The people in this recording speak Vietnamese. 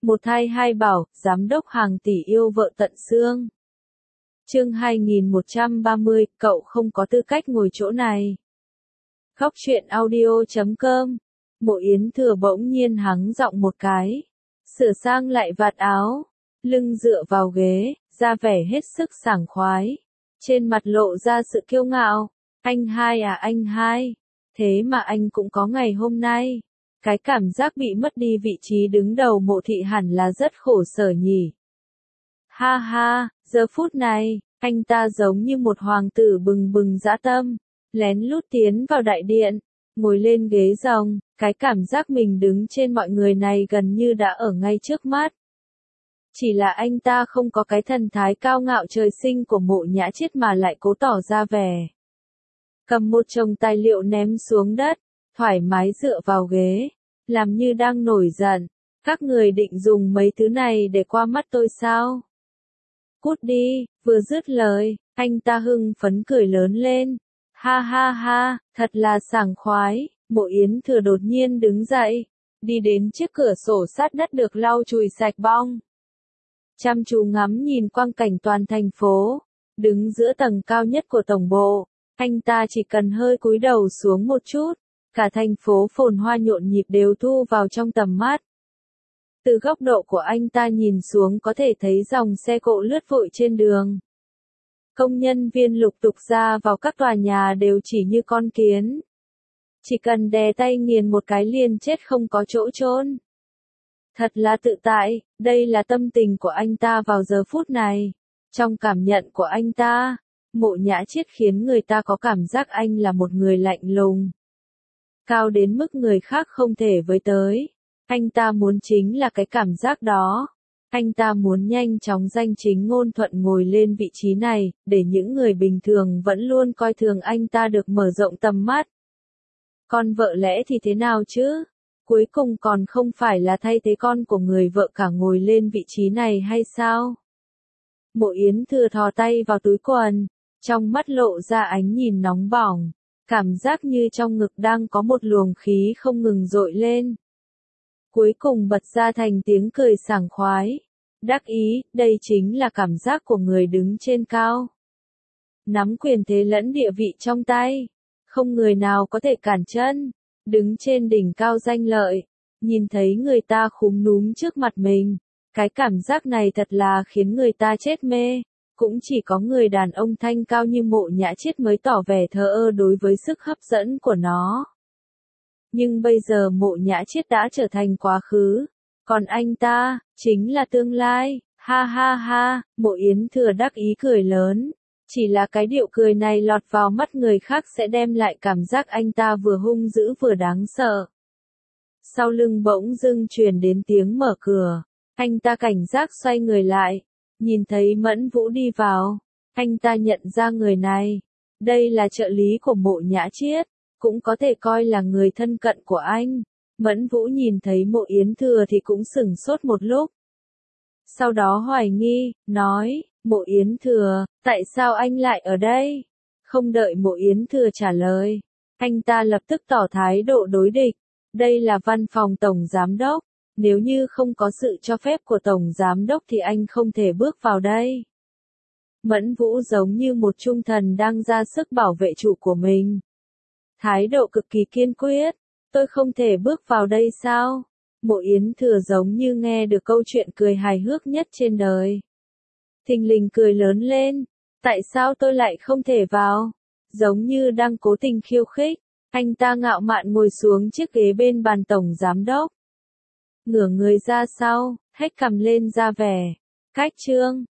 Một thai hai bảo, giám đốc hàng tỷ yêu vợ tận xương. Chương 2130, cậu không có tư cách ngồi chỗ này. Góc truyện audio.com. Mộ Yến Thừa bỗng nhiên hắng giọng một cái. Sửa sang lại vạt áo, lưng dựa vào ghế, ra vẻ hết sức sảng khoái. Trên mặt lộ ra sự kiêu ngạo. Anh hai à anh hai, thế mà anh cũng có ngày hôm nay. Cái cảm giác bị mất đi vị trí đứng đầu Mộ thị hẳn là rất khổ sở nhỉ. Ha ha, giờ phút này, anh ta giống như một hoàng tử bừng bừng dã tâm, lén lút tiến vào đại điện, ngồi lên ghế rồng, cái cảm giác mình đứng trên mọi người này gần như đã ở ngay trước mắt. Chỉ là anh ta không có cái thần thái cao ngạo trời sinh của Mộ Nhã Chiết mà lại cố tỏ ra vẻ. Cầm một chồng tài liệu ném xuống đất, thoải mái dựa vào ghế, làm như đang nổi giận. Các người định dùng mấy thứ này để qua mắt tôi sao? Cút đi, vừa dứt lời, anh ta hưng phấn cười lớn lên. Ha ha ha, thật là sảng khoái. Mộ Yến Thừa đột nhiên đứng dậy, đi đến chiếc cửa sổ sát đất được lau chùi sạch bong. Chăm chú ngắm nhìn quang cảnh toàn thành phố, đứng giữa tầng cao nhất của tổng bộ, anh ta chỉ cần hơi cúi đầu xuống một chút, cả thành phố phồn hoa nhộn nhịp đều thu vào trong tầm mắt. Từ góc độ của anh ta nhìn xuống có thể thấy dòng xe cộ lướt vội trên đường. Công nhân viên lục tục ra vào các tòa nhà đều chỉ như con kiến. Chỉ cần đè tay nghiền một cái liền chết không có chỗ chôn. Thật là tự tại, đây là tâm tình của anh ta vào giờ phút này. Trong cảm nhận của anh ta, Mộ Nhã Chiết khiến người ta có cảm giác anh là một người lạnh lùng. Cao đến mức người khác không thể với tới. Anh ta muốn chính là cái cảm giác đó. Anh ta muốn nhanh chóng danh chính ngôn thuận ngồi lên vị trí này, để những người bình thường vẫn luôn coi thường anh ta được mở rộng tầm mắt. Con vợ lẽ thì thế nào chứ? Cuối cùng còn không phải là thay thế con của người vợ cả ngồi lên vị trí này hay sao? Mộ Yến Thừa thò tay vào túi quần, trong mắt lộ ra ánh nhìn nóng bỏng, cảm giác như trong ngực đang có một luồng khí không ngừng dội lên. Cuối cùng bật ra thành tiếng cười sảng khoái. Đắc ý, đây chính là cảm giác của người đứng trên cao. Nắm quyền thế lẫn địa vị trong tay. Không người nào có thể cản chân. Đứng trên đỉnh cao danh lợi. Nhìn thấy người ta khúm núm trước mặt mình. Cái cảm giác này thật là khiến người ta chết mê. Cũng chỉ có người đàn ông thanh cao như Mộ Nhã Chiết mới tỏ vẻ thờ ơ đối với sức hấp dẫn của nó. Nhưng bây giờ Mộ Nhã Chiết đã trở thành quá khứ. Còn anh ta, chính là tương lai. Ha ha ha, Mộ Yến Thừa đắc ý cười lớn. Chỉ là cái điệu cười này lọt vào mắt người khác sẽ đem lại cảm giác anh ta vừa hung dữ vừa đáng sợ. Sau lưng bỗng dưng truyền đến tiếng mở cửa. Anh ta cảnh giác xoay người lại. Nhìn thấy Mẫn Vũ đi vào. Anh ta nhận ra người này. Đây là trợ lý của Mộ Nhã Chiết. Cũng có thể coi là người thân cận của anh. Mẫn Vũ nhìn thấy Mộ Yến Thừa thì cũng sửng sốt một lúc. Sau đó hoài nghi, nói, Mộ Yến Thừa, tại sao anh lại ở đây? Không đợi Mộ Yến Thừa trả lời. Anh ta lập tức tỏ thái độ đối địch. Đây là văn phòng Tổng Giám Đốc. Nếu như không có sự cho phép của Tổng Giám Đốc thì anh không thể bước vào đây. Mẫn Vũ giống như một trung thần đang ra sức bảo vệ chủ của mình. Thái độ cực kỳ kiên quyết. Tôi không thể bước vào đây sao? Mộ Yến Thừa giống như nghe được câu chuyện cười hài hước nhất trên đời. Thình lình cười lớn lên. Tại sao tôi lại không thể vào? Giống như đang cố tình khiêu khích. Anh ta ngạo mạn ngồi xuống chiếc ghế bên bàn Tổng Giám Đốc. Ngửa người ra sau, hét cằm lên ra vẻ. Cách trương,